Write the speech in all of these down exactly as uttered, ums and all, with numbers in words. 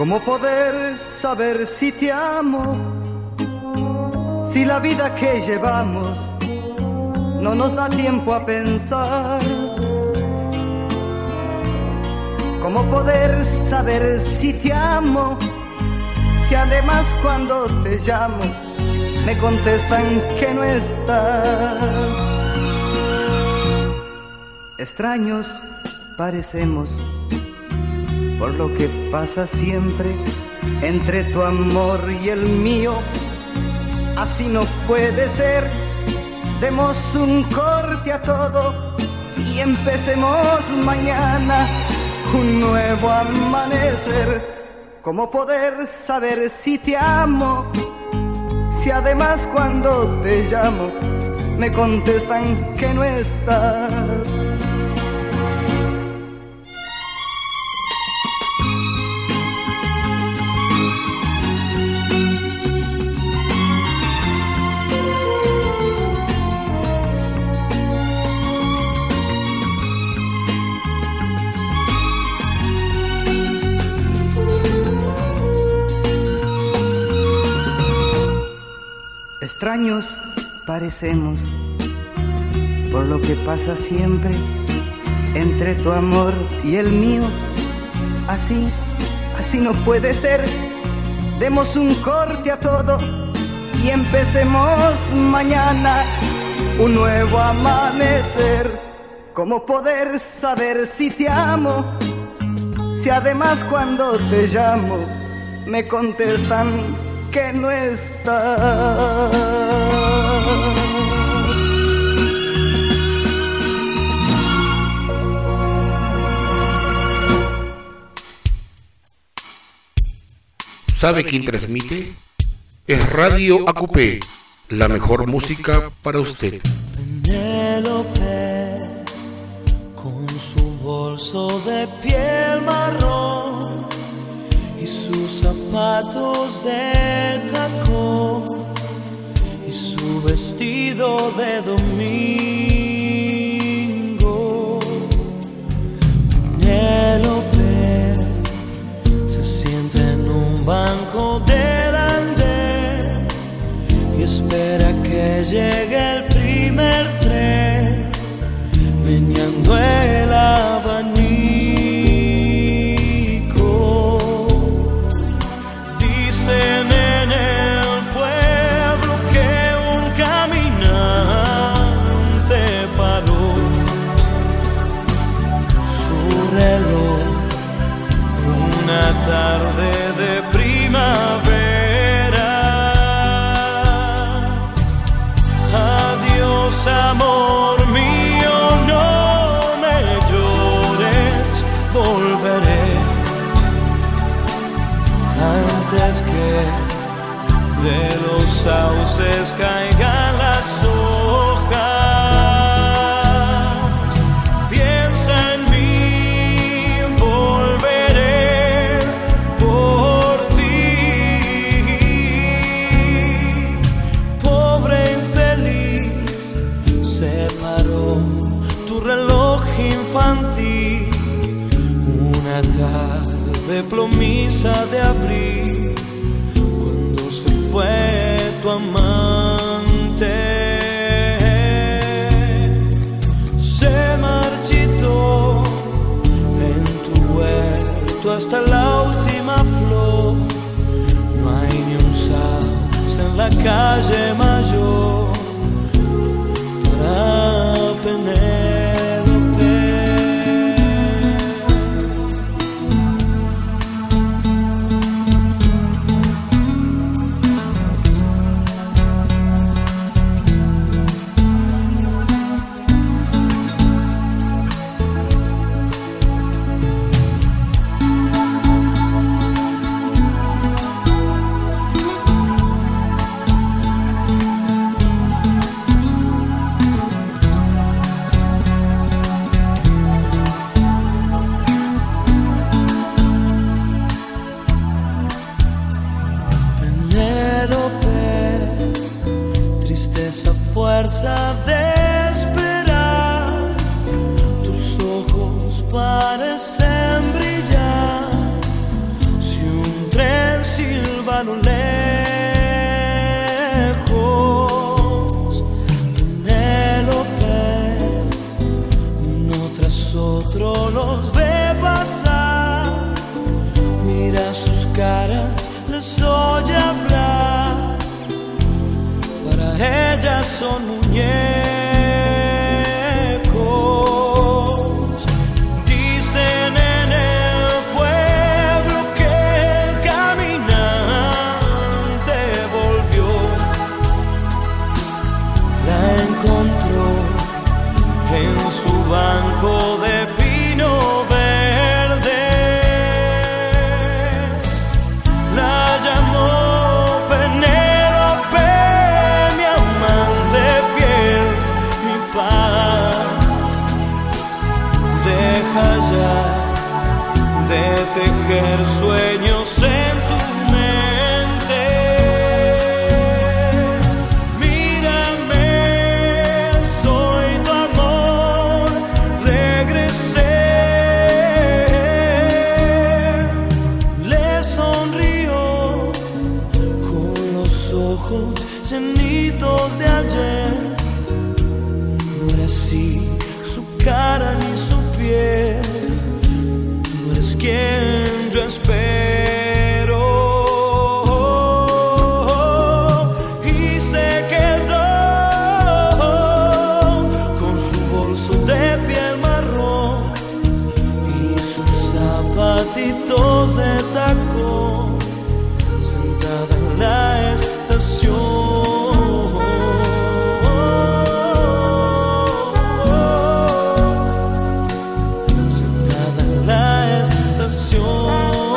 ¿Cómo poder saber si te amo? Si la vida que llevamos no nos da tiempo a pensar. ¿Cómo poder saber si te amo? Si además cuando te llamo me contestan que no estás. Extraños parecemos por lo que pasa siempre entre tu amor y el mío. Así no puede ser. Demos un corte a todo y empecemos mañana un nuevo amanecer. ¿Cómo poder saber si te amo? Si además cuando te llamo me contestan que no estás. Extraños parecemos por lo que pasa siempre entre tu amor y el mío. Así, así no puede ser. Demos un corte a todo y empecemos mañana un nuevo amanecer. ¿Cómo poder saber si te amo? Si además cuando te llamo me contestan que no estás. ¿Sabe quién transmite? Es Radio A Q P, la mejor música para usted. Penélope, con su bolso de piel marrón y sus zapatos de tacón y su vestido de domingo. Penélope se sienta en un banco del andén y espera que llegue el primer tren, meneando el abanico. Dicen en el pueblo que un caminante paró su reloj una tarde de primavera. Adiós, amor mío, no me llores, volveré antes que de los sauces caigan las hojas. Piensa en mí, volveré por ti. Pobre infeliz, se paró tu reloj infantil una tarde plomiza de abril, cuando se fue tu amante. Se marchitó en tu huerto hasta la última flor. No hay ni un sauce en la calle mayor para Penélope. Fuerza de esperar, tus ojos parecen brillar. Si un a lo lejos. Penélope, uno tras otro los ve pasar. Mira sus caras, les oye hablar. Para ellas son muñecos. Dicen en el pueblo que el caminante volvió. La encontró en su banco de pino verde. La llamó Penélope, mi amante fiel, mi paz. Deja ya de tejer sueños en tu mente. Mírame, soy tu amor, regresé. Le sonrió con los ojos llenitos de ayer. No era así su cara ni su piel. No eres quien yo espero. Y se quedó con su bolso de piel marrón y sus zapatitos de tacón, sentada en la estación. Sentada en la estación.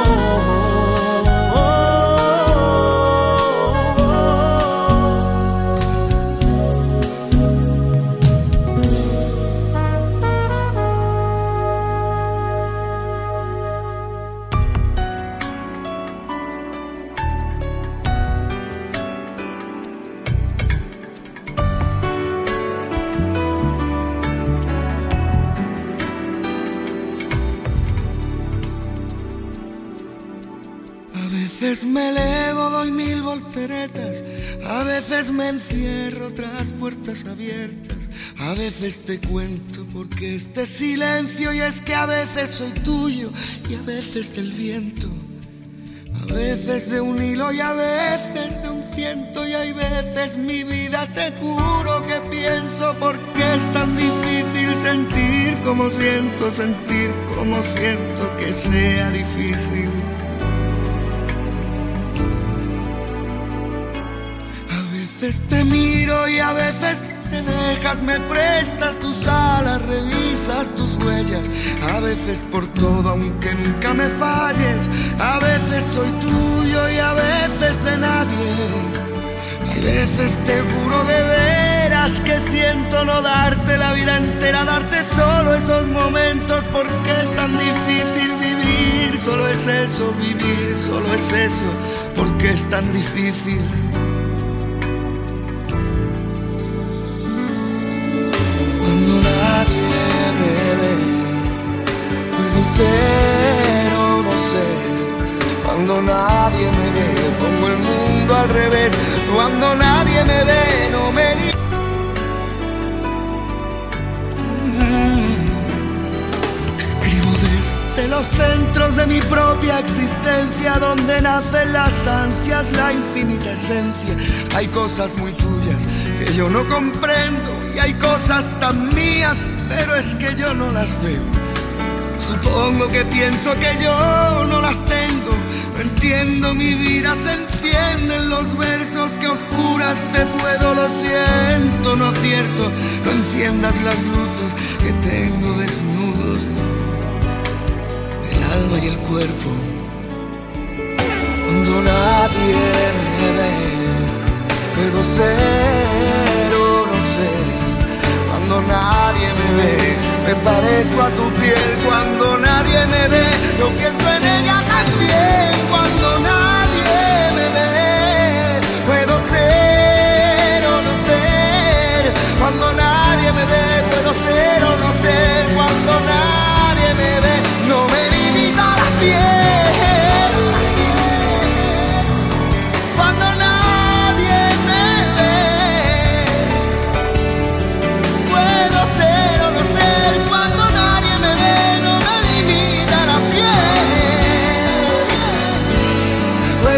A veces me elevo, doy mil volteretas. A veces me encierro tras puertas abiertas. A veces te cuento porque este silencio. Y es que a veces soy tuyo y a veces del viento. A veces de un hilo y a veces de un ciento. Y hay veces mi vida te juro que pienso por qué es tan difícil sentir como siento, sentir como siento que sea difícil. A veces te miro y a veces te dejas, me prestas tus alas, revisas tus huellas. A veces por todo, aunque nunca me falles. A veces soy tuyo y a veces de nadie. Hay veces te juro de veras que siento no darte la vida entera, darte solo esos momentos, porque es tan difícil vivir. Solo es eso, vivir, solo es eso, porque es tan difícil. Ser o no ser, cuando nadie me ve, pongo el mundo al revés. Cuando nadie me ve, no me li- Te escribo desde los centros de mi propia existencia, donde nacen las ansias, la infinita esencia. Hay cosas muy tuyas que yo no comprendo y hay cosas tan mías, pero es que yo no las veo. Supongo que pienso que yo no las tengo. No entiendo, mi vida se enciende en los versos que a oscuras te puedo. Lo siento, no acierto. No enciendas las luces que tengo desnudos, el alma y el cuerpo. Cuando nadie me ve, puedo ser o no ser. Cuando nadie me ve, me parezco a tu piel. Cuando nadie me ve, yo pienso en ella también. Cuando nadie me ve, puedo ser o no ser. Cuando nadie me ve, puedo ser o no ser. Cuando nadie me ve, no me limita la piel.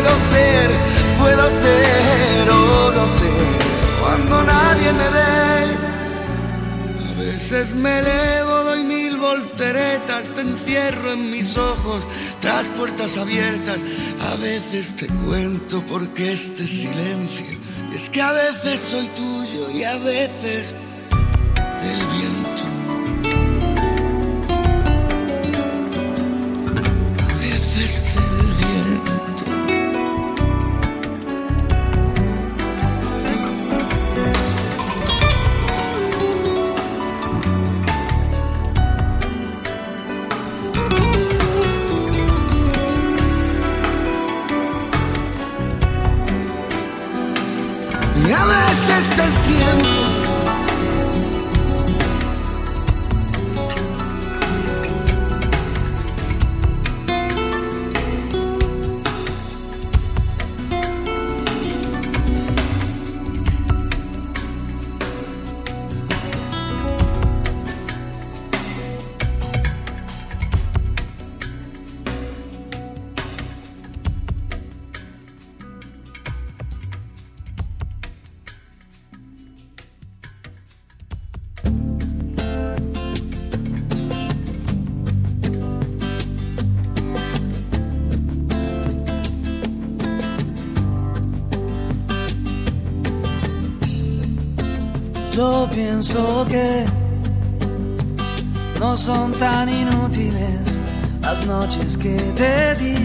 puedo ser, puedo ser o no ser cuando nadie me ve. A veces me elevo, doy mil volteretas, te encierro en mis ojos tras puertas abiertas. A veces te cuento por qué este silencio, y es que a veces soy tuyo y a veces del viento. A veces del viento. Y a veces del tiempo. Yo pienso que no son tan inútiles las noches que te di.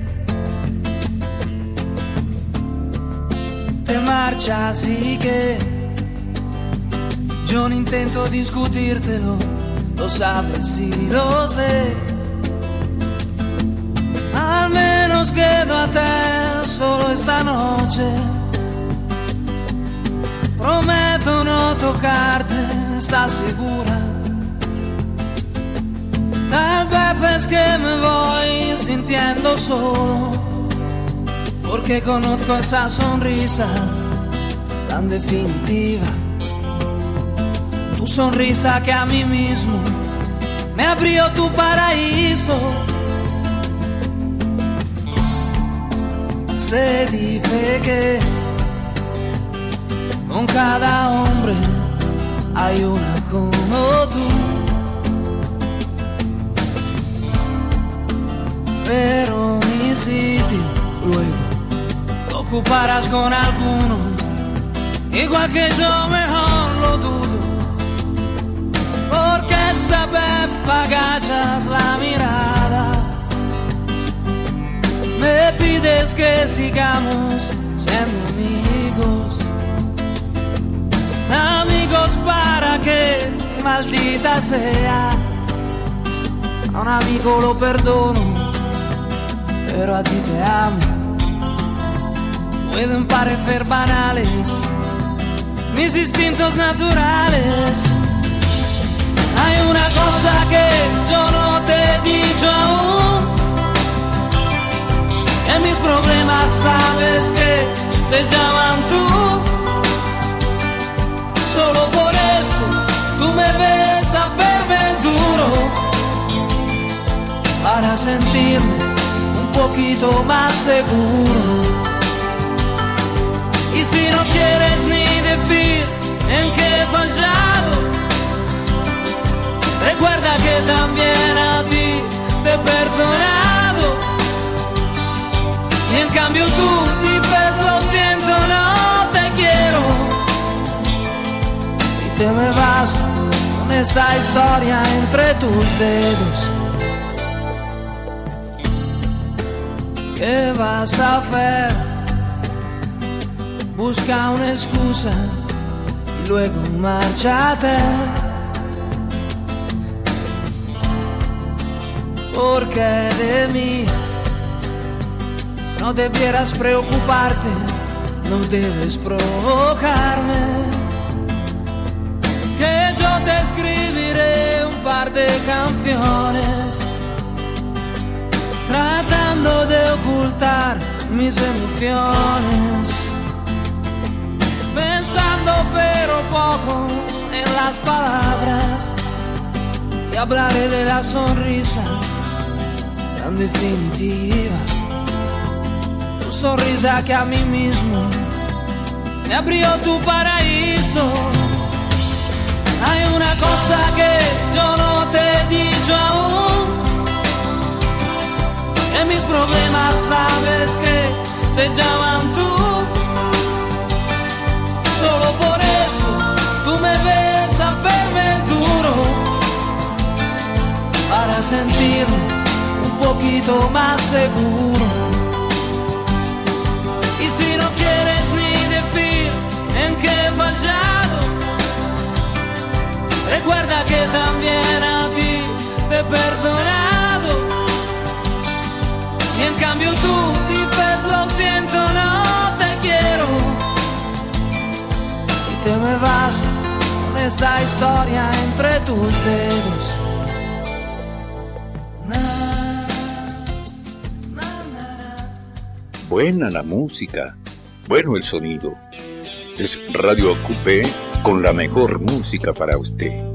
Te marchas y que yo no intento discutírtelo, lo sabes y lo sé. Al menos quedo a te solo esta noche. Prometo no tocarte, ¿estás segura? Tal vez es que me voy sintiendo solo, porque conozco esa sonrisa tan definitiva. Tu sonrisa que a mí mismo me abrió tu paraíso. Se dice que con cada hombre hay una como tú, pero mi sitio luego lo ocuparás con alguno, igual que yo, mejor lo dudo, porque esta vez agachas la mirada, me pides que sigamos siendo amigos. Amigos para que, maldita sea, a un amigo lo perdono, pero a ti te amo. Pueden parecer banales mis instintos naturales. Hay una cosa que yo no te he dicho aún, que mis problemas sabes que se llaman tú. Solo por eso tú me ves hacerme duro, para sentirme un poquito más seguro. Y si no quieres ni decir en qué he fallado, recuerda que también a ti te he perdonado. Y en cambio tú dices lo siento, no te quiero. Te me vas con esta historia entre tus dedos. ¿Qué vas a hacer? Busca una excusa y luego márchate, porque de mí no debieras preocuparte, no debes provocarme. Que yo te escribiré un par de canciones, tratando de ocultar mis emociones, pensando pero poco en las palabras, y hablaré de la sonrisa tan definitiva. Tu sonrisa que a mí mismo me abrió tu paraíso. Hay una cosa que yo no te he dicho aún, que mis problemas sabes que se llaman tú. Solo por eso tú me ves a duro, para sentirme un poquito más seguro. Y si no quieres ni decir en qué he fallado, recuerda que también a ti te he perdonado. Y en cambio tú dices lo siento, no te quiero, y te me vas con esta historia entre tus dedos. Buena la música, bueno el sonido. Es Radio Acupé con la mejor música para usted.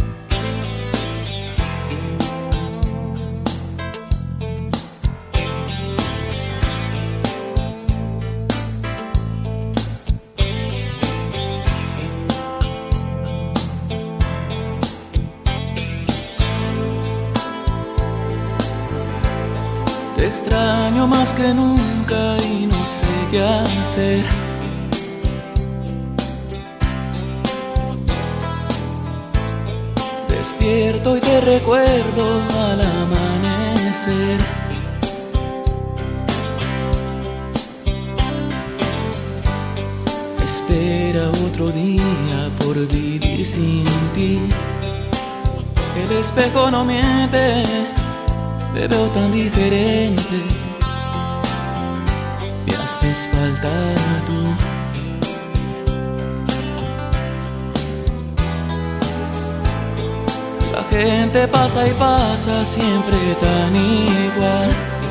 Te extraño más que nunca y no sé qué hacer. Despierto y te recuerdo al amanecer. Espera otro día por vivir sin ti. El espejo no miente, te veo tan diferente, me haces falta tú. La gente pasa y pasa siempre tan igual.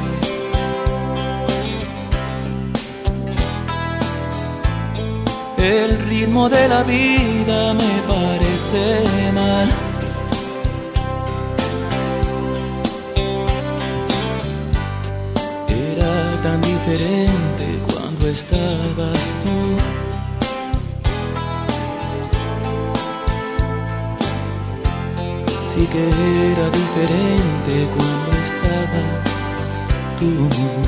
El ritmo de la vida me parece mal. Tan diferente cuando estabas tú. Sí que era diferente cuando estabas tú.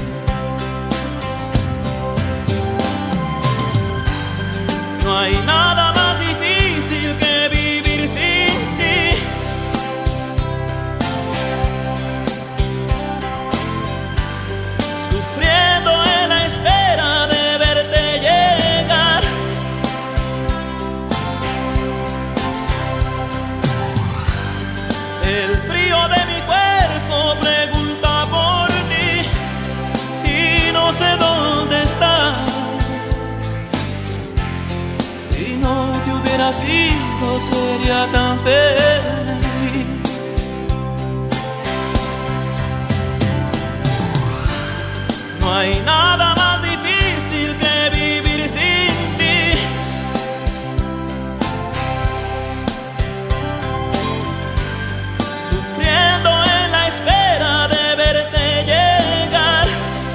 No hay nada más difícil que vivir sin ti. Sido sería tan feliz. No hay nada más difícil que vivir sin ti. Sufriendo en la espera de verte llegar.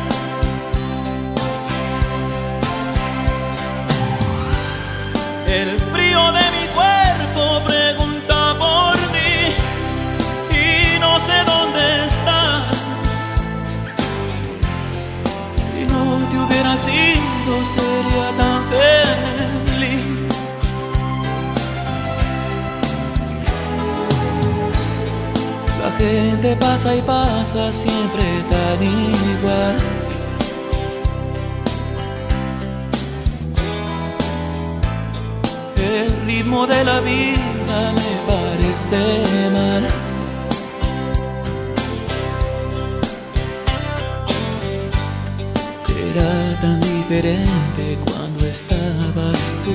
El frío de mi cuerpo pregunta por ti y no sé dónde estás. Si no te hubiera sido sería tan feliz. La gente pasa y pasa siempre tan igual. El ritmo de la vida me parece mal. Era tan diferente cuando estabas tú.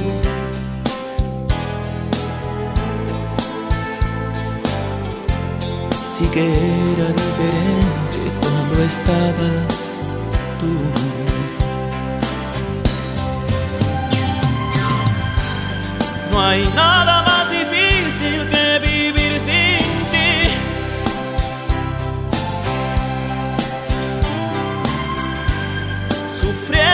Sí que era diferente cuando estabas tú. No hay nada más difícil que vivir sin ti. Sufriendo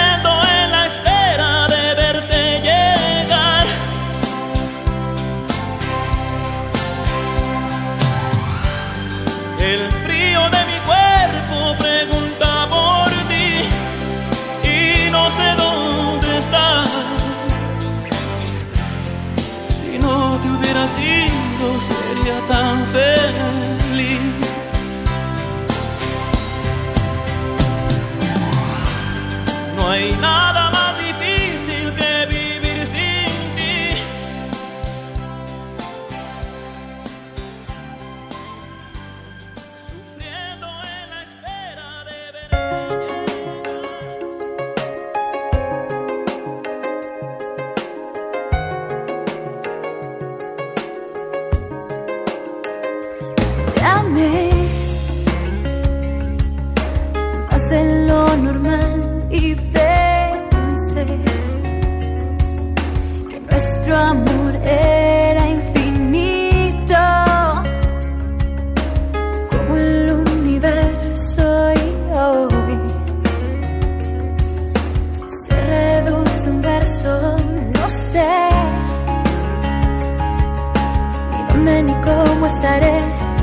estaré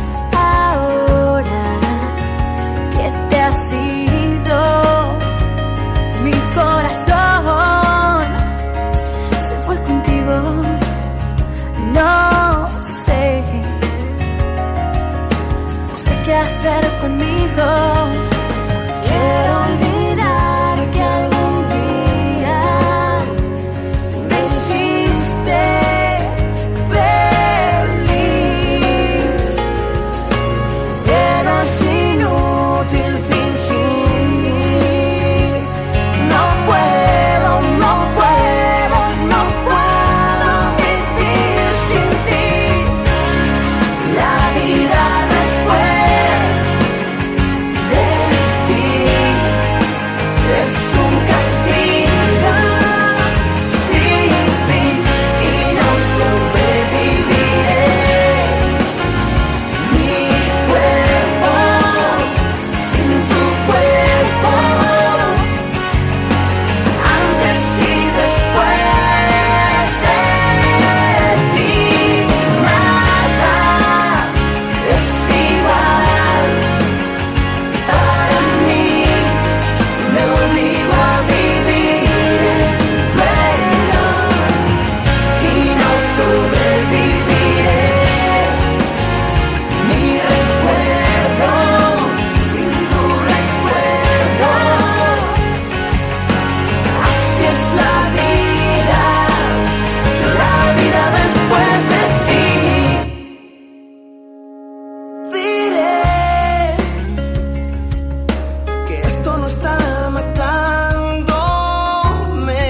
ahora que te has ido? Mi corazón se fue contigo. No sé, no sé qué hacer conmigo. Quiero olvidar que algún día me hiciste feliz, pero es inútil fingir. No puedo, no puedo, no puedo vivir sin ti. La vida después de ti es un castigo sin fin y no sobreviviré. Mi cuerpo sin tu cuerpo, antes y después de ti, nada es igual para mí. Me obligo a vivir en duelo y no sobreviviré. Mi recuerdo sin tu recuerdo, así es la vida, la vida después de ti. Diré que esto no está matándome,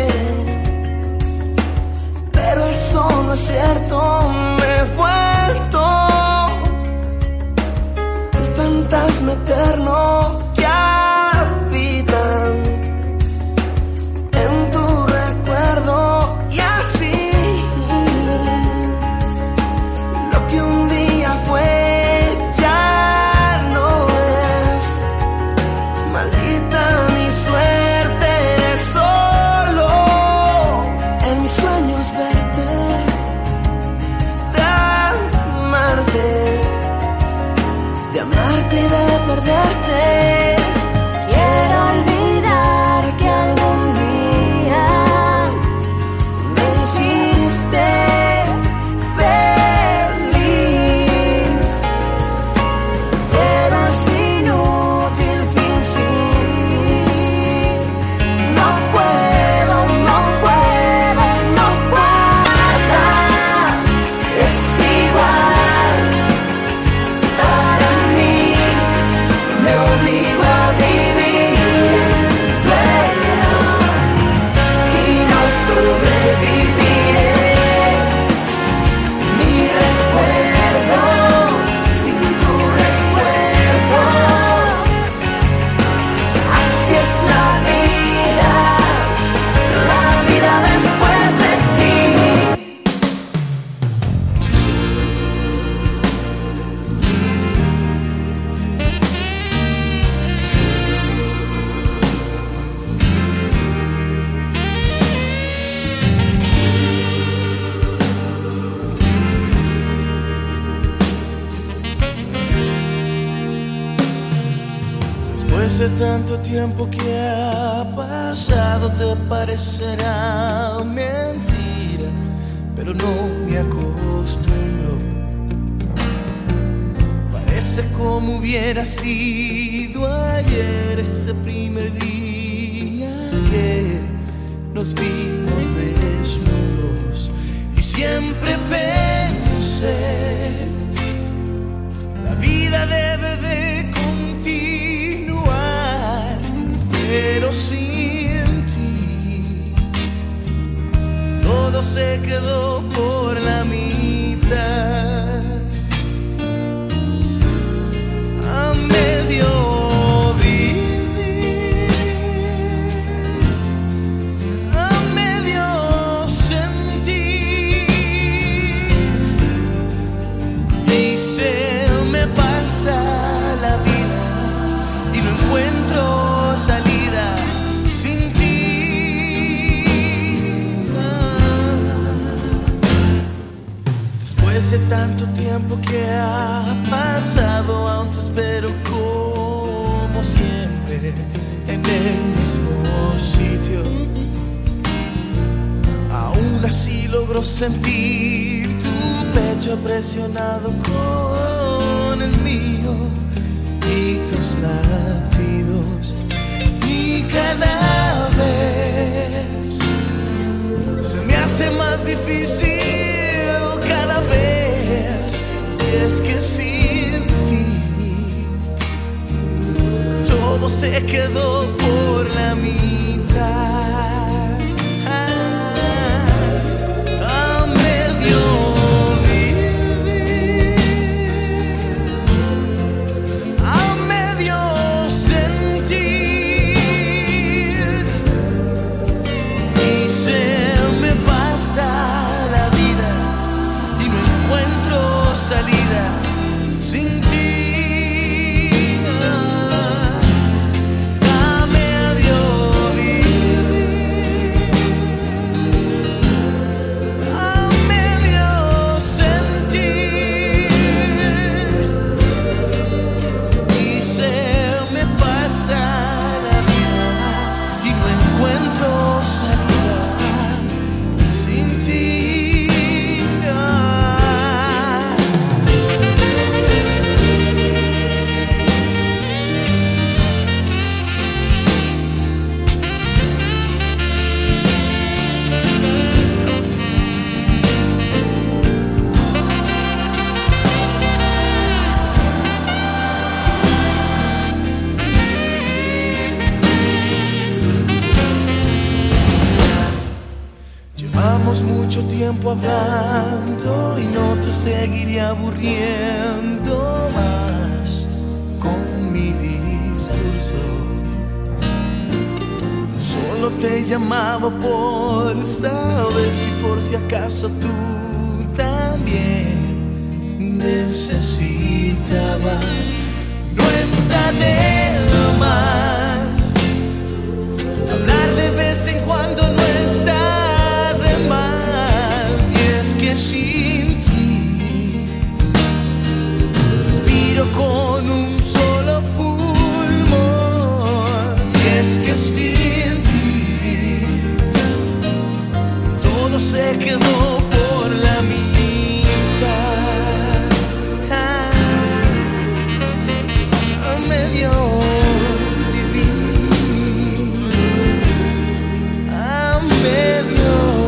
pero eso no es cierto. Me he vuelto el fantasma eterno que habitan en tu recuerdo, y así lo que un día fue ya no es. Maldita mi suerte, solo en mis sueños verte, de amarte, de amarte y de perderte. Quiero olvidar que algún día me hiciste feliz, pero es inútil fingir. No puedo, no puedo, no puedo. Es igual para mí. Me obligo a vivir en duelo y no sobreviviré. Mi recuerdo sin tu recuerdo, así es la vida, la vida después de ti. Después de tanto tiempo que ha pasado, te parecerá mentira, pero no me acostumbro. Parece como hubiera sido ayer, ese primer día que nos vimos desnudos. Y siempre pensé, la vida debe de continuar, pero sin ti todo se quedó por la mitad. A medio vivir, a medio sentir, y se me pasa la vida y no encuentro salida sin ti. Después de tanto tiempo que ha pasado, aún te espero como siempre en el mismo sitio. Aún así logro sentir tu pecho presionado con el mío y tus latidos. Y cada vez se me hace más difícil, cada vez. Y es que sin ti todo se quedó por la mitad. A medio vivir, a medio sentir, y se me pasa la vida y no encuentro salida sin ti. Mucho tiempo hablando y no te seguiré aburriendo más con mi discurso. Solo te llamaba por saber si por si acaso tú también necesitabas. No está de más hablar de vez en cuando, no está más, y es que sin ti respiro con un solo pulmón, y es que sin ti todo se quedó por la mitad. A medio vivir, a medio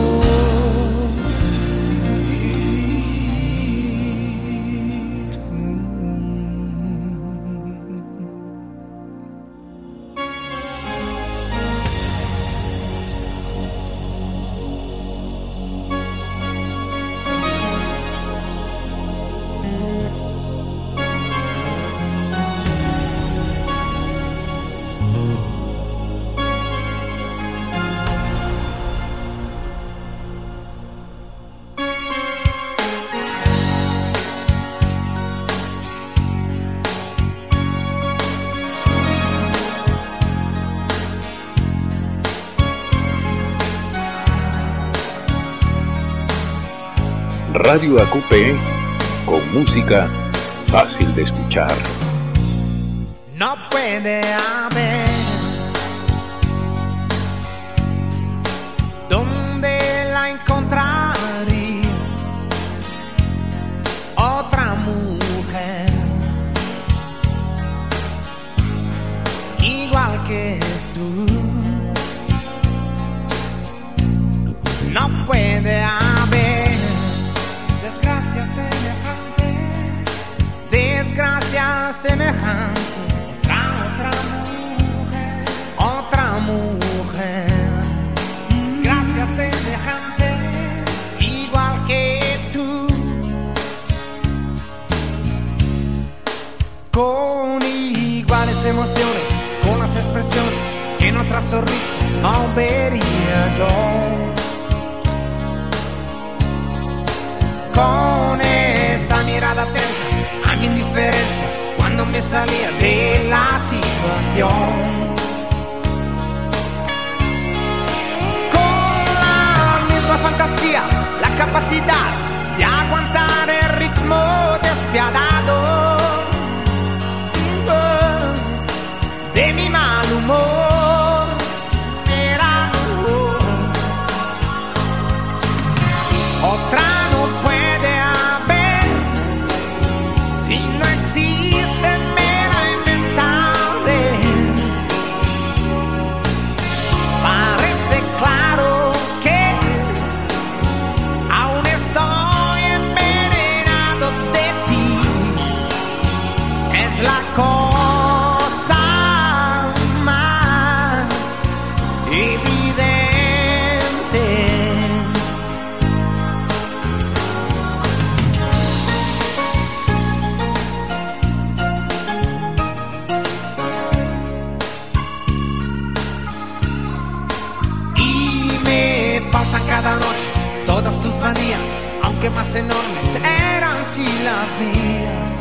Radio A Q P, con música fácil de escuchar. No puede haber donde la encontraría otra mujer igual que tú. No puede haber desgracia semejante, desgracia semejante, otra, otra mujer, otra mujer, desgracia semejante, igual que tú, con iguales emociones, con las expresiones que en otra sonrisa no vería yo. Con esa mirada atenta a mi indiferencia cuando me salía de la situación. Con la misma fantasía, la capacidad de aguantar el ritmo cada noche todas tus manías, aunque más enormes eran sí las mías.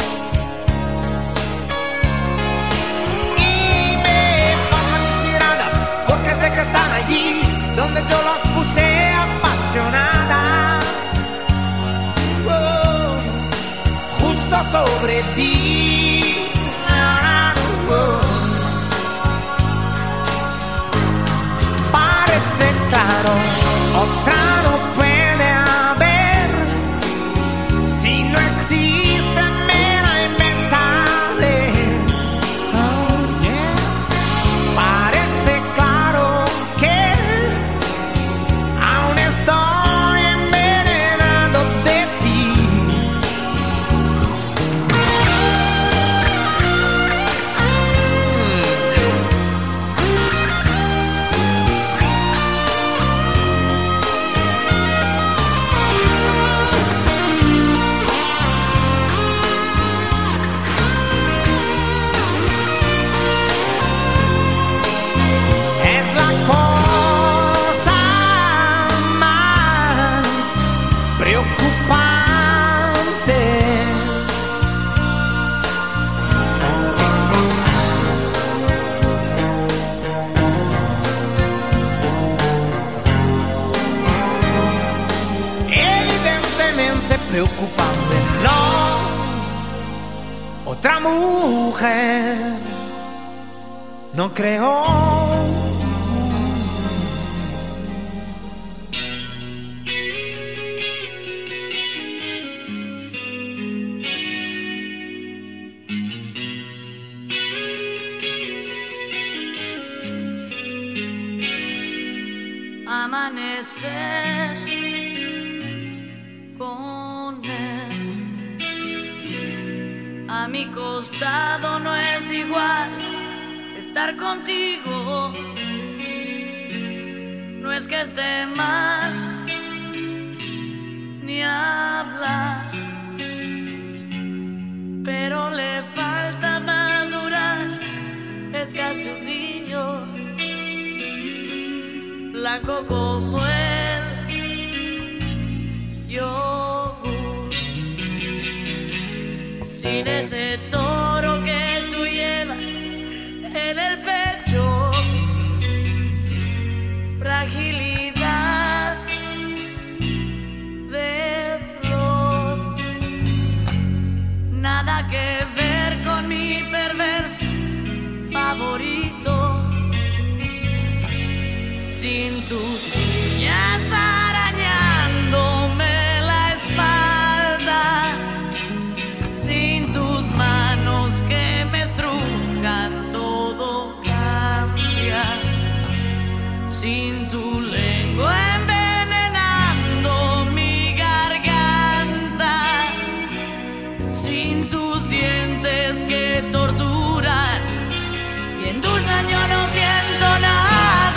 Y me faltan mis miradas porque sé que están allí donde yo las puse apasionadas. Oh, justo sobre ti. Oh, parece claro, otra no puede haber. Si no existe, me la inventaré. Oh, yeah. Parece claro que aún estoy envenenado de ti. Es la cosa más preocupante. Evidentemente preocupante, no otra mujer, no creo. Amanecer con él a mi costado no es igual que estar contigo. No es que esté mal ni hablar, pero le falta madurar. Es casi un niño, blanco como el yogur, sin ese toro que tú llevas en el pecho. Fragilidad de flor, nada que ver con mi perverso favorito. Sin tus uñas arañándome la espalda, sin tus manos que me estrujan, todo cambia. Sin tu lengua envenenando mi garganta, sin tus dientes que torturan y endulzan, yo no siento nada.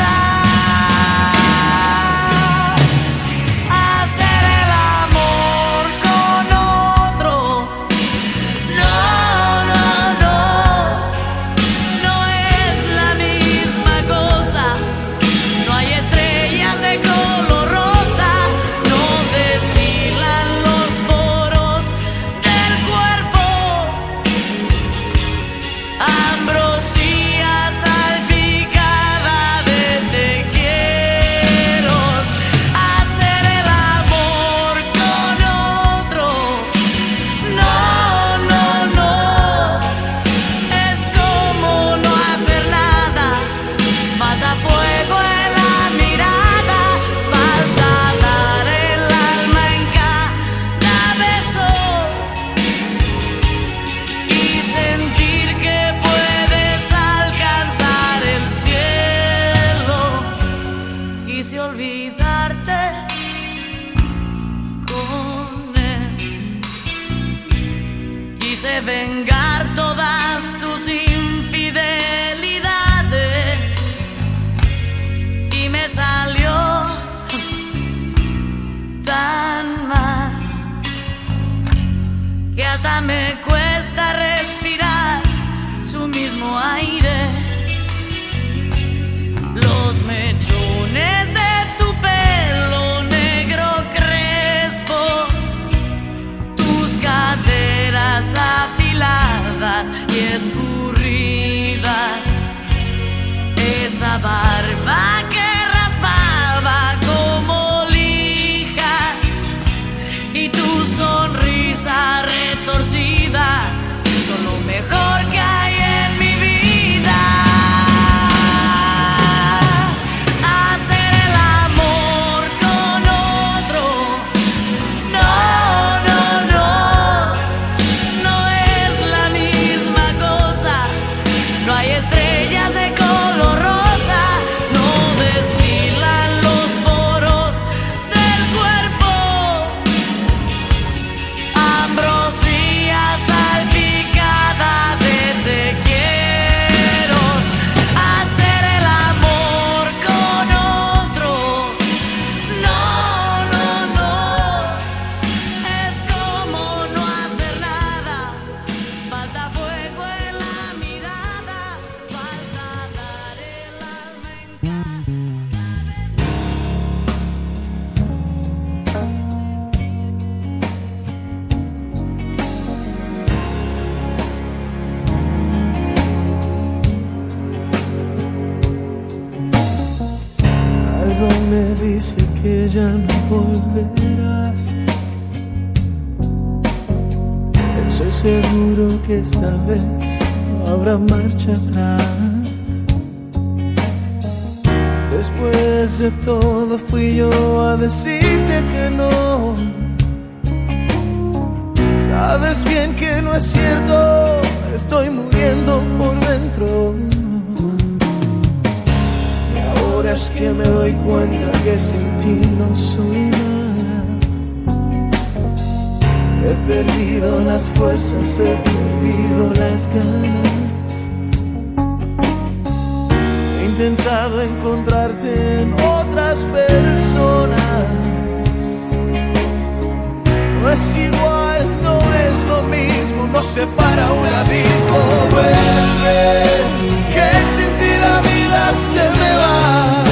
Vengar todas tus infidelidades y me salió tan mal que hasta me cuesta respirar su mismo aire. Los mechones de tu pelo negro me dice que ya no volverás. Estoy seguro que esta vez no habrá marcha atrás. Después de todo fui yo a decirte que no. Sabes bien que no es cierto, estoy muriendo por dentro. Y ahora es que me doy cuenta que sin ti no soy nada. He perdido las fuerzas, he perdido las ganas. He intentado encontrarte en otras personas. No es igual, no es lo mismo, nos separa un abismo. Vuelve, que sin ti la vida se me va.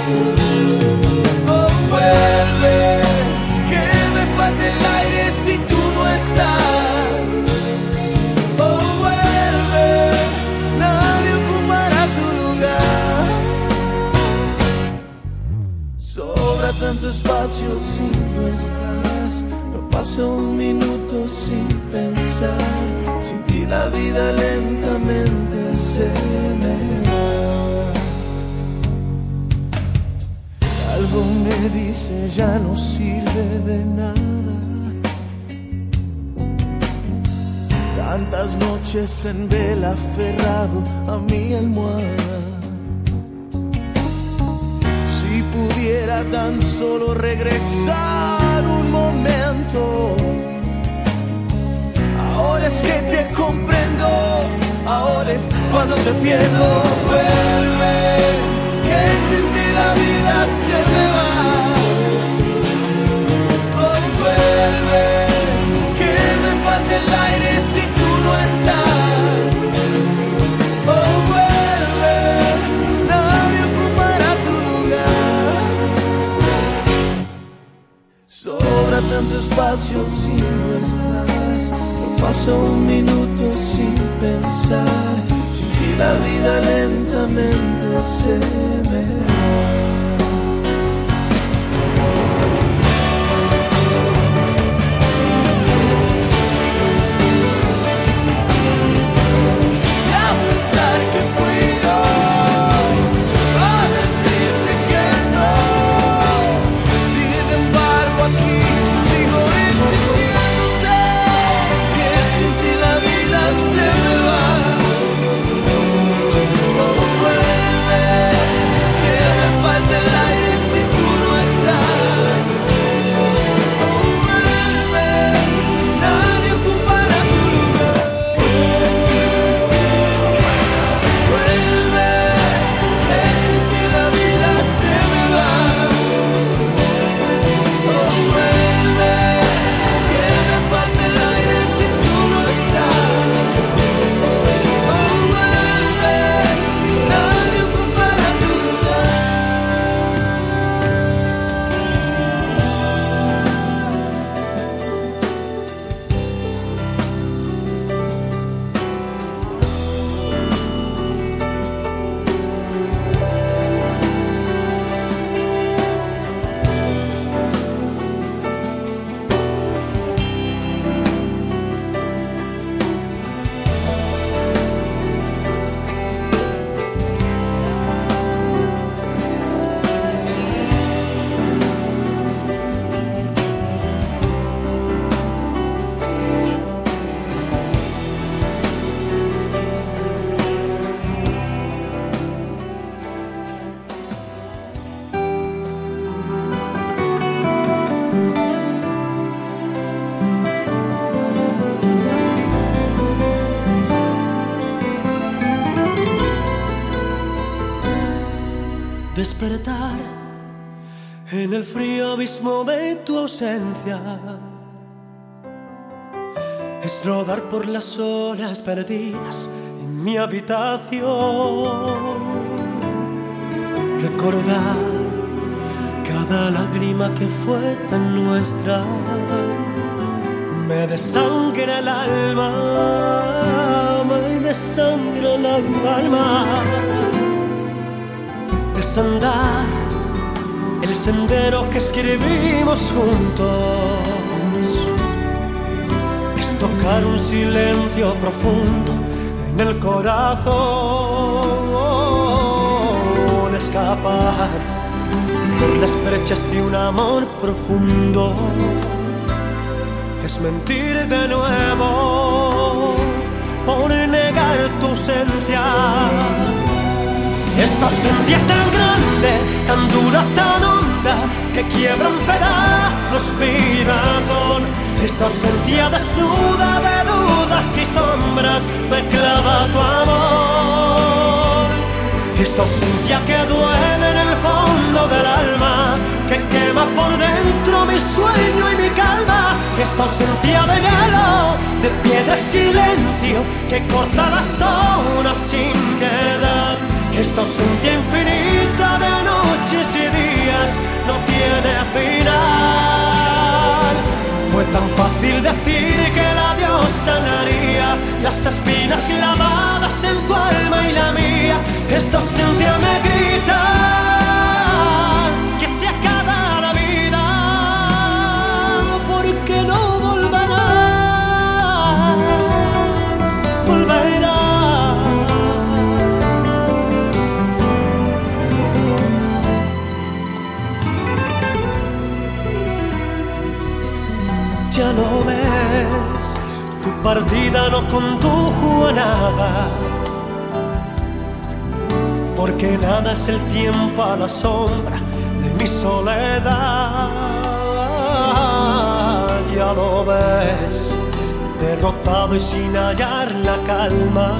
Oh, vuelve, que me falta el aire si tú no estás. Oh, vuelve, nadie ocupará tu lugar. Sobra tanto espacio si no estás. Paso un minuto sin pensar, sin ti la vida lentamente se me va. Algo me dice ya no sirve de nada. Tantas noches en vela aferrado a mi almohada. Si pudiera tan solo regresar un momento. Ahora es que te comprendo, ahora es cuando te pierdo. Vuelve, que sin ti la vida se me va. Oh, vuelve, que me falta el aire si tú no estás. Oh, vuelve, nadie ocupará tu lugar. Sobra tanto espacio si no estás. No paso un minuto sin pensar. Sin ti la vida lentamente se me va. Despertar en el frío abismo de tu ausencia es rodar por las olas perdidas en mi habitación. Recordar cada lágrima que fue tan nuestra me desangra el alma, me desangra el alma. Desandar el sendero que escribimos juntos es tocar un silencio profundo en el corazón, escapar por las brechas de un amor profundo. Es mentir de nuevo por negar tu ausencia. Esta ausencia es tan grande, tan dura, tan honda, que quiebra en pedazos mi razón. Esta ausencia desnuda de dudas y sombras me clava tu amor. Esta ausencia que duele en el fondo del alma, que quema por dentro mi sueño y mi calma. Esta ausencia de hielo, de piedra y silencio, que corta las horas sin piedad. Esta ausencia infinita de noches y días no tiene final. Fue tan fácil decir que el adiós sanaría las espinas clavadas en tu alma y la mía. Esta ausencia me grita que se acaba la vida, porque no volverás, volverás. Ya lo ves, tu partida no condujo a nada, porque nada es el tiempo a la sombra de mi soledad. Ya lo ves, derrotado y sin hallar la calma,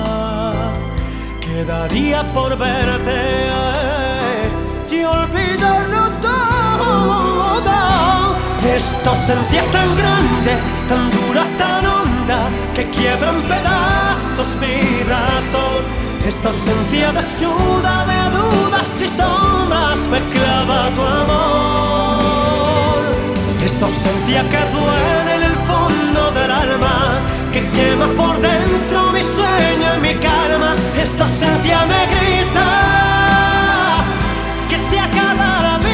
quedaría por verte y olvidarlo todo. Esta ausencia es tan grande, tan dura, tan honda, que quiebra en pedazos mi razón. Esta ausencia desnuda de dudas y sombras me clava tu amor. Esta ausencia que duele en el fondo del alma, que quema por dentro mi sueño y mi calma. Esta ausencia me grita que se acaba la vida,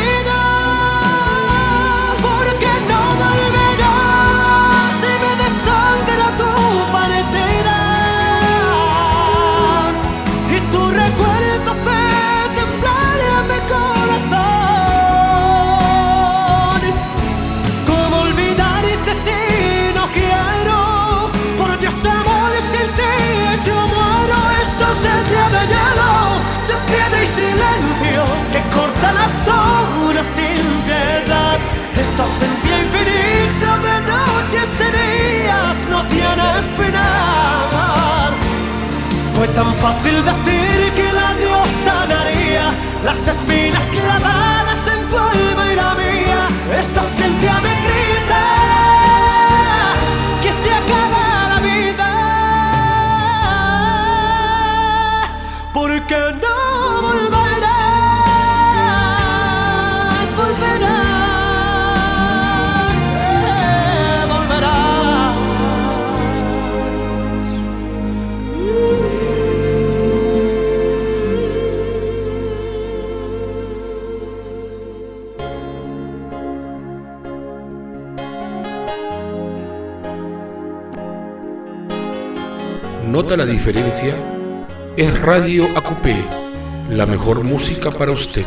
porque no volverás y me desangra tu partida. Y tu recuerdo hace temblar a mi corazón. ¿Cómo olvidarte si no quiero? Por Dios, amor, sin ti yo muero. Esta ausencia de hielo, de piedra y silencio, que corta las horas sin piedad. Esta ausencia infinita de noches y días no tiene final. Fue tan fácil decir que el adiós sanaría las espinas clavadas en tu alma y la mía. Esta ausencia me grita que se acaba la vida, porque no volverás, volverás, eh, volverás. ¿Nota la diferencia? Es Radio A Q P, la mejor música para usted.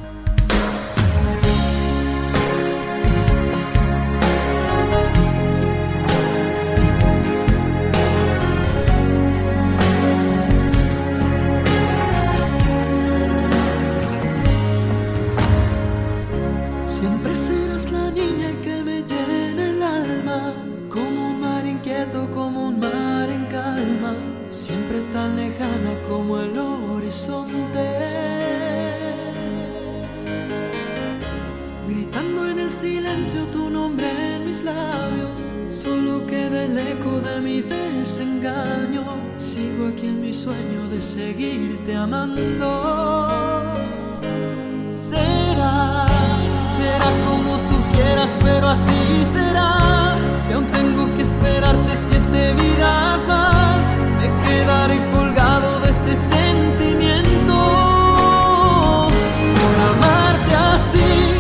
Siempre serás la niña que me llena el alma, como un mar inquieto, como un mar en calma, siempre tan lejana como el horizonte, gritando en el silencio tu nombre en mis labios. Solo queda el eco de mi desengaño. Sigo aquí en mi sueño de seguirte amando. Será, será como tú quieras, pero así será. Si aún tengo que esperarte siete vidas más, me quedaré colgado de este sentimiento por amarte así.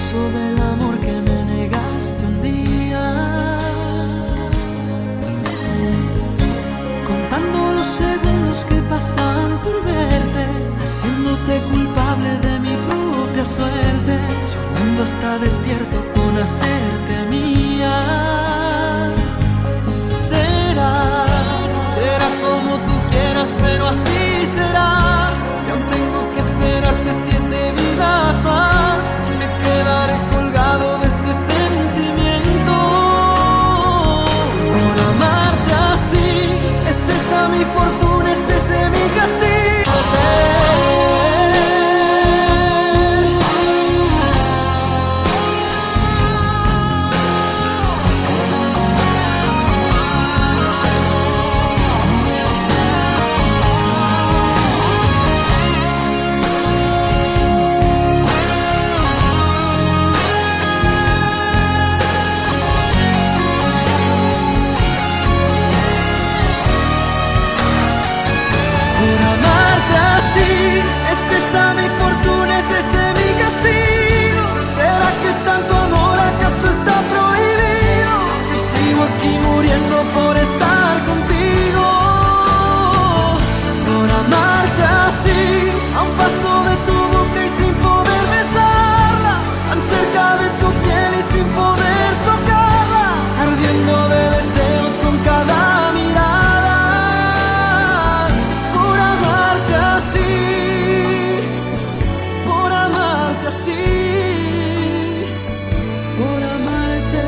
beso del amor que me negaste un día. Contando los segundos que pasan por verte, haciéndote culpable de mi propia suerte, soñando hasta despierto con hacerte mía. Será, será como tú quieras, pero así será. Si aún tengo que esperarte siete vidas más, me quedaré colgado de este sentimiento. Por amarte así, es esa mi fortuna, es ese mi castigo. Por estar contigo, por amarte así, a un paso de tu boca y sin poder besarla, tan cerca de tu piel y sin poder tocarla, ardiendo de deseos con cada mirada, por amarte así, por amarte así, por amarte.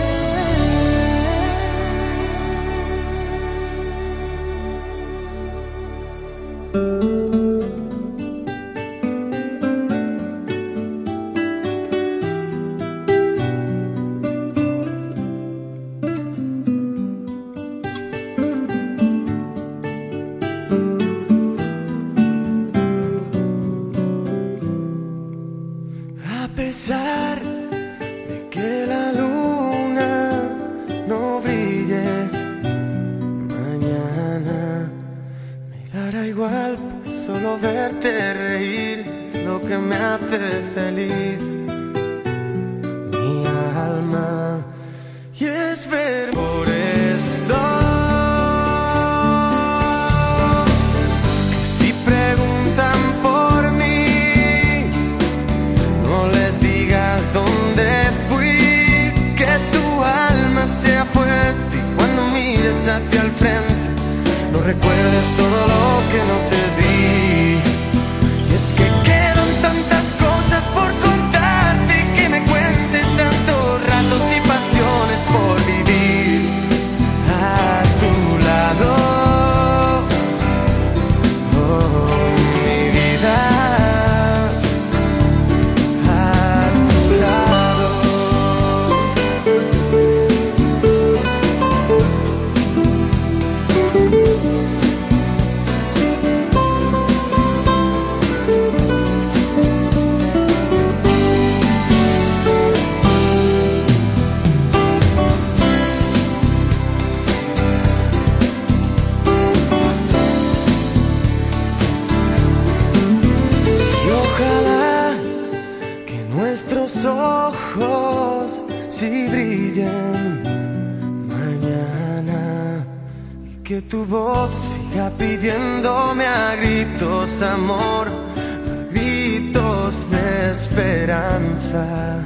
A pesar de que la luna no brille mañana, me dará igual, pues solo verte reír es lo que me hace feliz. Mi alma, y es ver por esto que si preguntan por mí, no les digas dónde fui, que tu alma sea fuerte y cuando mires hacia el frente no recuerdes todo lo que no te di. Y es que quedan tantas cosas por contarte, que me cuentes tantos ratos y pasiones por vivir a tu lado. Oh, mi vida. Nuestros ojos si brillen mañana y que tu voz siga pidiéndome a gritos amor, a gritos de esperanza.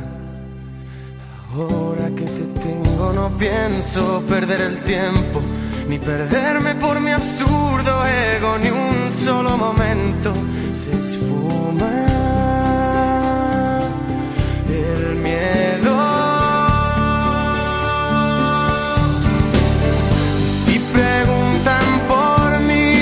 Ahora que te tengo no pienso perder el tiempo, ni perderme por mi absurdo ego, ni un solo momento se esfuma el miedo. Si preguntan por mí,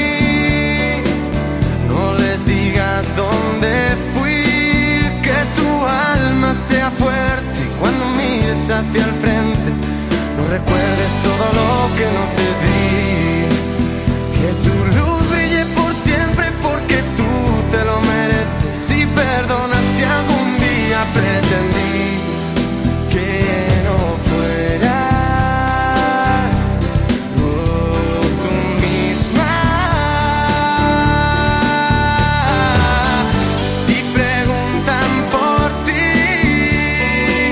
no les digas dónde fui, que tu alma sea fuerte y cuando mires hacia el frente no recuerdes todo lo que no te di, que tu luz brille por siempre porque tú te lo mereces, y perdona si algún día pretendí que no fueras oh, tú misma. Si preguntan por ti,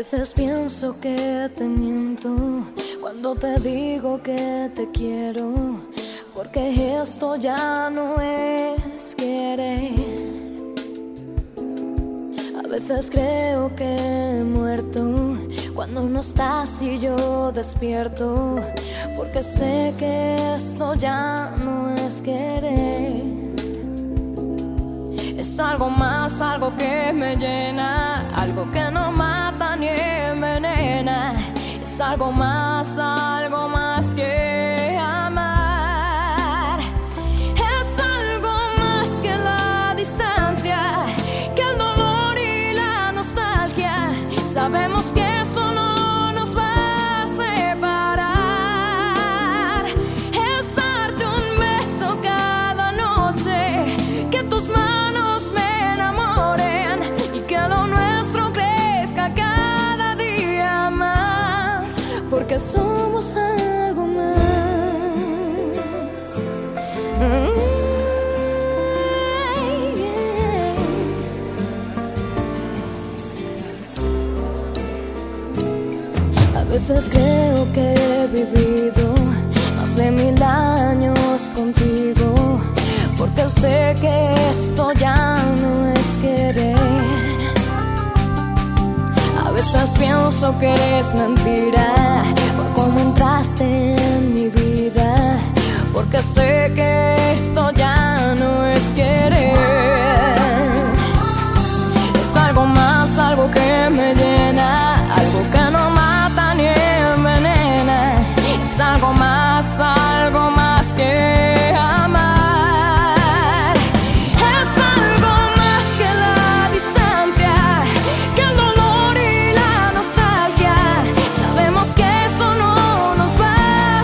veces pienso que te miento cuando te digo que te quiero, porque esto ya no es querer. A veces creo que he muerto cuando no estás y yo despierto, porque sé que esto ya no es querer. Es algo más, algo que me llena, algo que no mata ni envenena. Es algo más, algo más que amar. Es algo más que la distancia, que el dolor y la nostalgia. Sabemos que eso no nos va a separar. Es darte un beso cada noche, que tus manos me enamoren y que lo nuestro crezca cada día más, porque somos algo más. Mm. A veces creo que he vivido más de mil años contigo, porque sé que esto ya no es querer. A veces pienso que eres mentira por cómo entraste en mi vida, porque sé que esto ya no es querer. Es algo más, algo que me llena, algo que no mata ni envenena. Es algo más, algo más que amar. Es algo más que la distancia, que el dolor y la nostalgia. Sabemos que eso no nos va a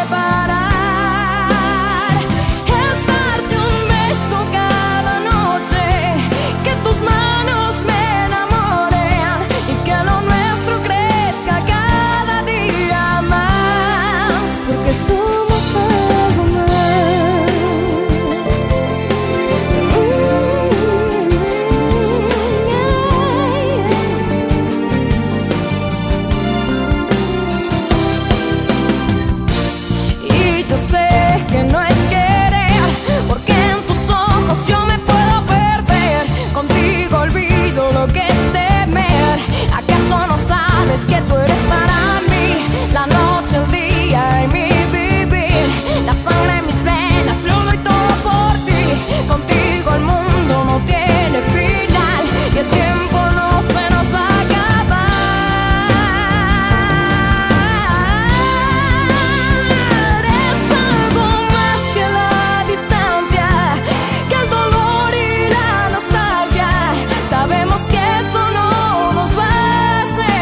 separar. Es darte un beso cada noche, que tus manos me enamoren y que lo nuestro crezca cada día más, porque somos algo más. Y yo sé que no es querer, porque en tus ojos yo me puedo perder. Contigo olvido lo que es temer. ¿Acaso no sabes que tú eres para mí la noche, el día y mi vivir? La sangre en mis venas, lo doy todo por ti. Contigo el mundo no tiene final y el tiempo no se nos va a acabar. Es algo más que la distancia, que el dolor y la nostalgia. Sabemos que eso no nos va a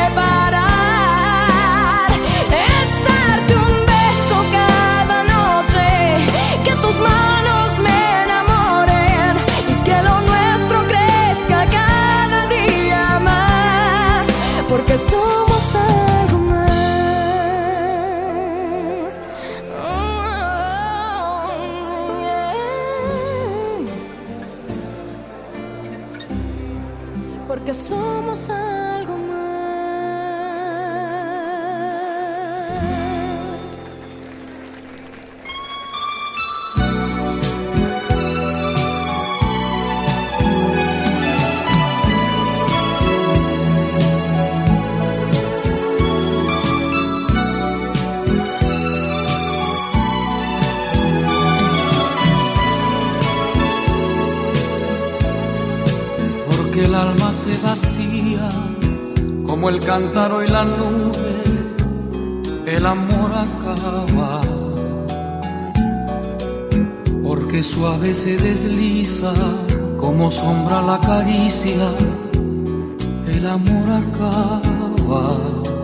separar. Es darte un beso cada noche, que tus manos me enamoren y que lo nuestro crezca cada día más, porque somos algo más. Oh, yeah. Porque somos algo más. Porque el alma se vacía como el cántaro y la nube, el amor acaba. Porque suave se desliza como sombra la caricia, el amor acaba.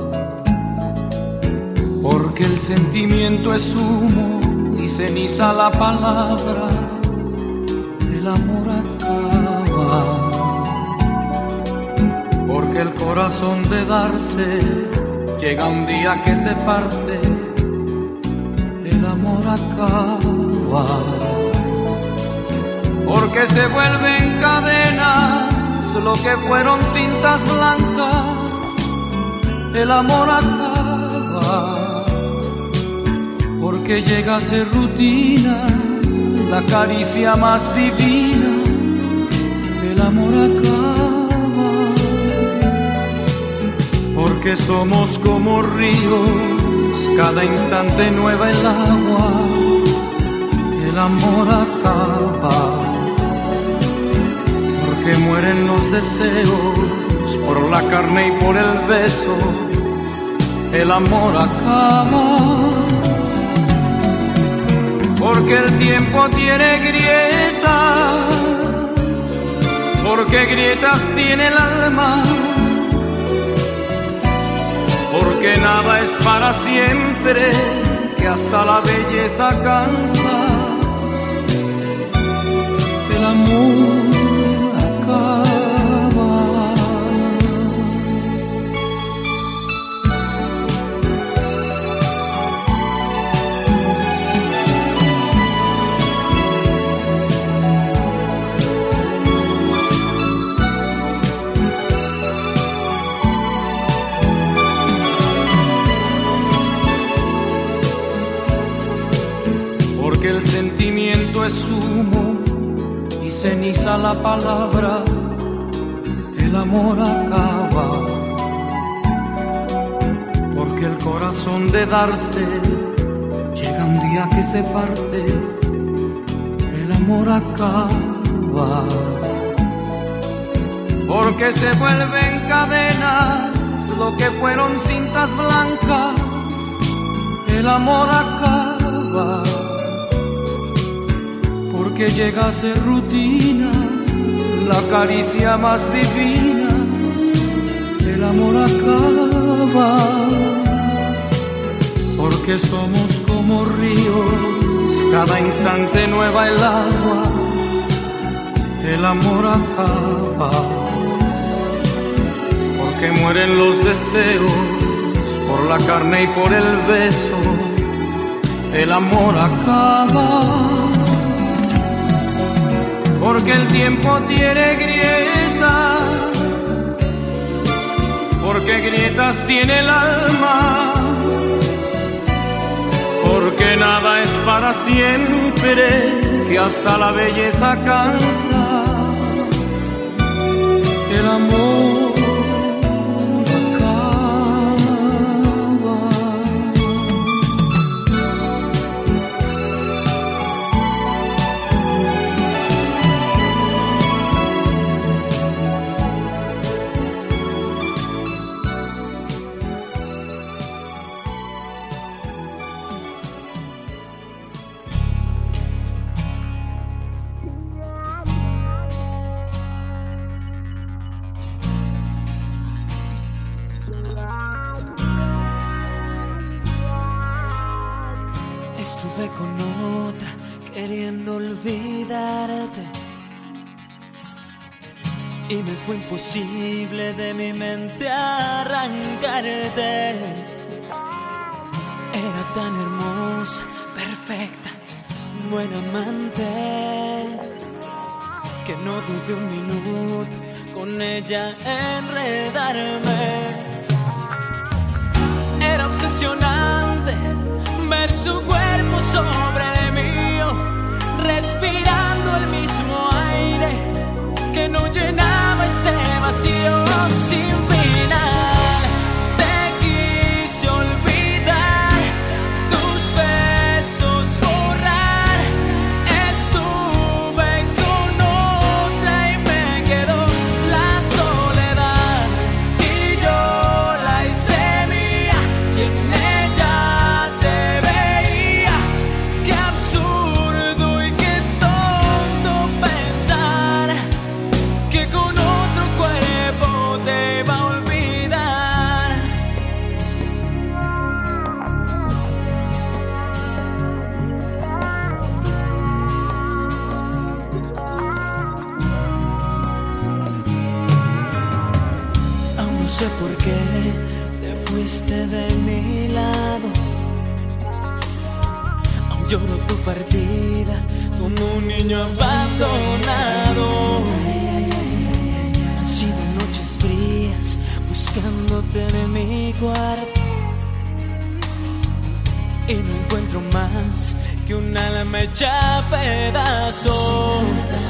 Porque el sentimiento es humo y ceniza la palabra, el amor acaba. Porque el corazón de darse llega un día que se parte, el amor acaba. Porque se vuelven cadenas lo que fueron cintas blancas, el amor acaba, porque llega a ser rutina, la caricia más divina, el amor acaba, porque somos como ríos, cada instante nueva el agua, el amor acaba, porque mueren los deseos por la carne y por el beso, el amor acaba, porque el tiempo tiene grietas, porque grietas tiene el alma, porque nada es para siempre, que hasta la belleza cansa, el amor acaba. Porque el sentimiento es humo y ceniza la palabra, el amor acaba, porque el corazón de darse llega un día que se parte, el amor acaba, porque se vuelven cadenas lo que fueron cintas blancas, el amor acaba, porque llega a ser rutina, la caricia más divina, el amor acaba, porque somos como ríos, cada instante nueva el agua, el amor acaba, porque mueren los deseos por la carne y por el beso, el amor acaba, porque el tiempo tiene grietas, porque grietas tiene el alma, porque nada es para siempre, que hasta la belleza cansa, el amor Estuve con otra queriendo olvidarte y me fue imposible de mi mente arrancarte. Era tan hermosa, perfecta, buena amante, que no dudé un minuto con ella enredarme. Era obsesionante ver su cuerpo sobre el mío, respirando el mismo aire que no llenaba este vacío sin final. Te quise olvidar, tus besos borrar. Estuve con otra y me quedó la soledad, y yo la hice mía y en ella no sé por qué te fuiste de mi lado. Aún lloro tu partida como un niño abandonado. Han sido noches frías buscando buscándote en mi cuarto y no encuentro más que un alma hecha pedazos.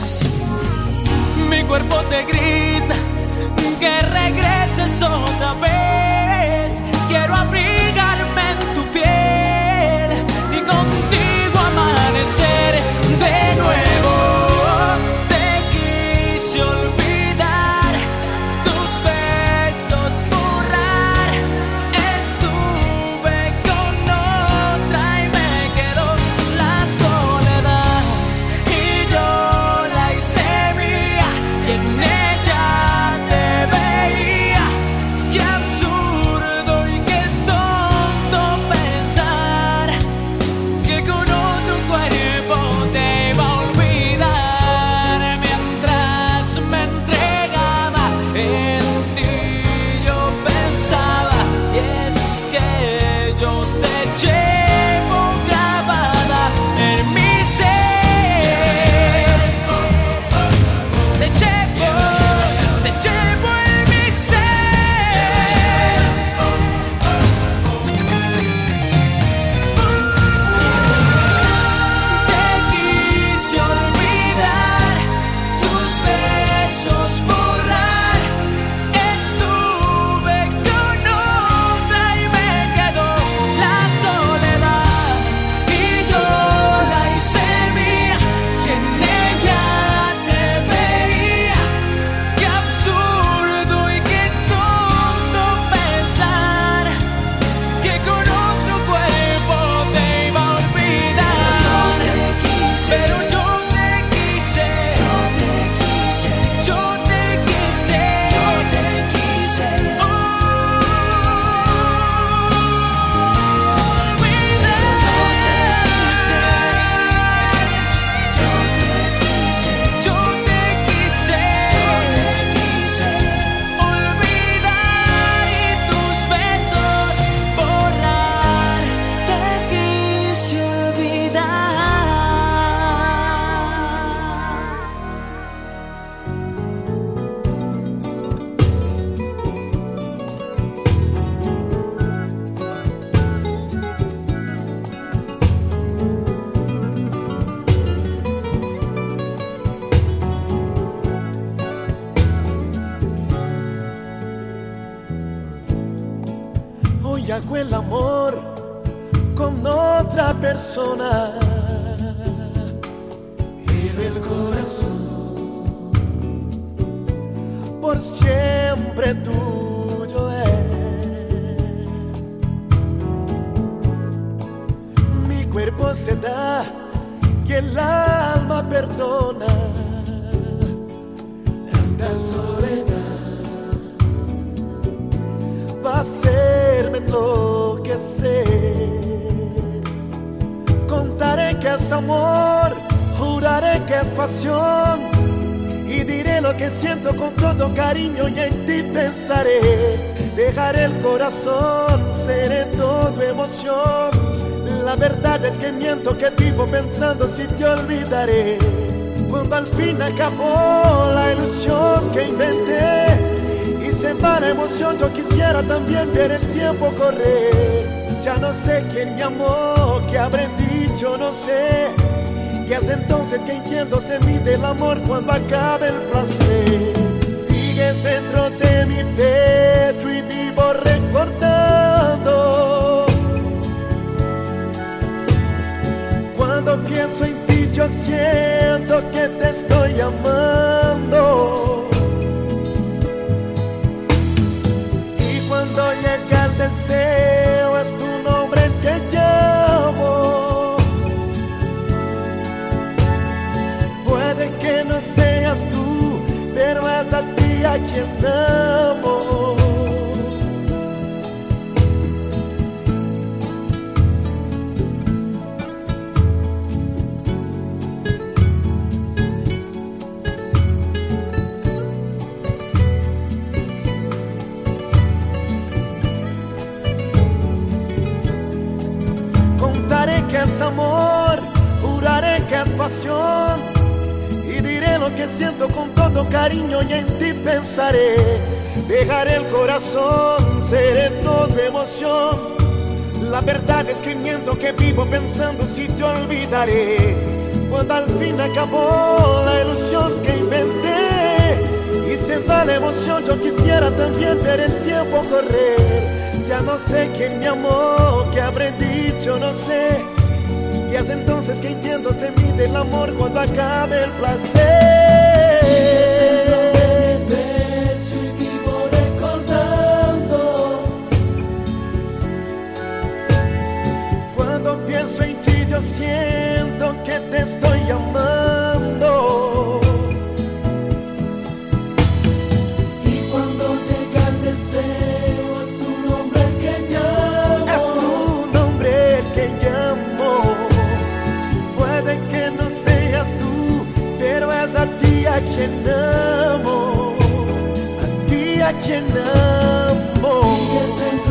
Mi cuerpo te grita que regreses otra vez. Quiero abrigarme en tu piel y contigo amanecer de nuevo. Te quise olvidar, tus besos borrar. Estuve con otra y me quedó la soledad, y yo la hice mía y en ella te veía. Qué absurdo y qué tonto pensar que con otro cuerpo te iba a olvidar. Mientras me entregaba en ti yo pensaba, y es que yo te llevo grabada en mi ser. Te llevo, te llevo en mi ser. Te quise olvidar, tus besos borrar. Estuve con otra y me quedó la soledad, y yo la hice mía y en ella te veía. Qué absurdo y qué tonto pensar que con otro cuerpo te iba a olvidar. Pero yo te quise, yo te quise, yo te quise, yo te quise olvidar. Yo te quise, olvidar y tus besos borrar. Te quise olvidar. Hoy hago el amor con otra persona, pero el corazón por siempre tuyo es. Mi cuerpo se da y el alma perdona. Tanta soledad va a hacerme enloquecer. Contaré que es amor, juraré que es pasión, y diré lo que siento con todo cariño y en ti pensaré. Dejaré el corazón, seré todo emoción. La verdad es que miento, que vivo pensando si te olvidaré. Cuando al fin acabó la ilusión que inventé y se va la emoción, yo quisiera también ver el tiempo correr. Ya no sé quién me amó, qué habré dicho, no sé. Y es entonces que entiendo, se mide el amor cuando acabe el placer. Sigues dentro de mi pecho y vivo recordando. Cuando pienso en ti yo siento que te estoy amando. Y cuando llega el deseo es tu nombre el que llamo. Puede que no seas tú, pero es a ti a quien amo. Contaré que es amor, juraré que es pasión, y diré lo que siento con todo cariño y en ti pensaré. dejaré el corazón, seré todo emoción. La verdad es que miento, que vivo pensando si te olvidaré, cuando al fin acabó la ilusión que inventé. Y se va la emoción, yo quisiera también ver el tiempo correr. Ya no sé quién me amó, qué habré dicho, no sé. Y es entonces que entiendo, se mide el amor cuando acabe el placer. Mi pecho y vivo recordando. Cuando pienso en ti yo siento que te estoy amando. Y cuando llega el deseo es tu nombre el que llamo. Es tu nombre el que llamo. Puede que no seas tú, pero es a ti a quien amo. A ti a quien amo. Si es